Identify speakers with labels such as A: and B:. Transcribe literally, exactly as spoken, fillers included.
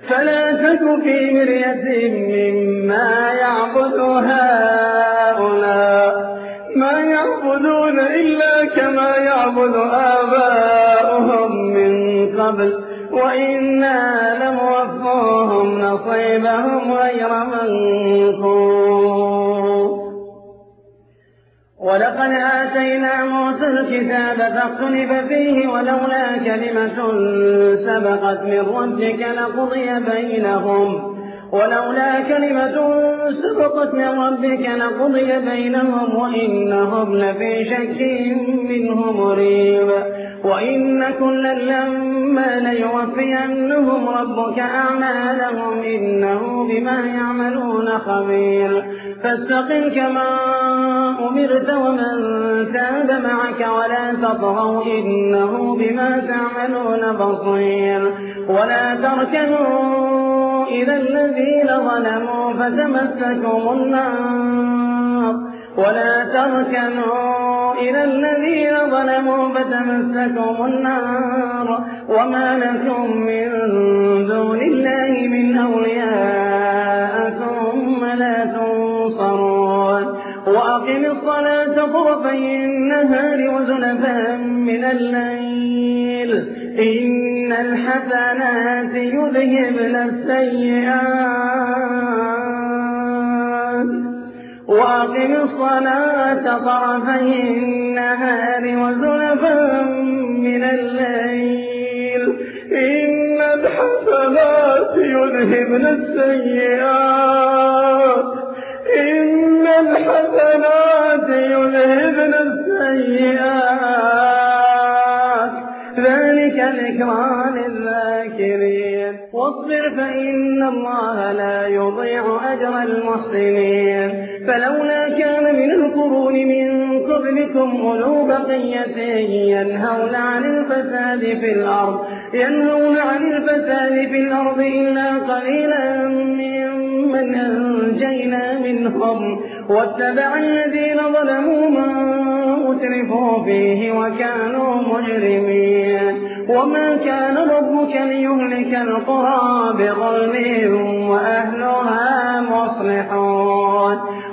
A: فلا تك في مرية مما يعبد هؤلاء ما يعبدون إلا كما يعبد آباؤهم من قبل وإنا لموفوهم نصيبهم غير منقوص. ولقد آتينا موسى الكتاب فاختلف فيه ولولا كلمة سبقت من ربك لقضي بينهم ولولا كلمة سبقت من ربك لقضي بينهم وإنهم لفي شك منه مريب. وإن كلا لما ليوفينهم ربك أعمالهم إنه بما يعملون خبير. فاستقم كما أمرت ومن تاب معك ولا تطغوا إنه بما تعملون بصير. ولا تركنوا إلى الذين ظلموا فتمسكم النار ولا تركنوا إلى الذين ظلموا فتمسكم النار وما لكم من دون الله من أولياء ثم لا تنصرون. وأقم الصلاة طرفي النهار وزلفا من الليل إن الحسنات يذهبن السيئات وأقم الصلاة طرفي النهار وزلفا من الليل إن الحسنات يذهبن السيئات إن الحسنات يذهبن السيئات ذلك ذكرى للذاكرين. واصبر فإن الله لا يضيع أجر المحسنين. فلولا كان من القرون من قبلكم أولو بقية ينهون عن الفساد في الأرض ينهون عن الفساد في الأرض إلا قليلا ممن أنجينا منهم واتبع الذين ظلموا ما أترفوا فيه وكانوا مجرمين. وما كان ربك ليهلك القرى بظلم وأهلها مصلحون.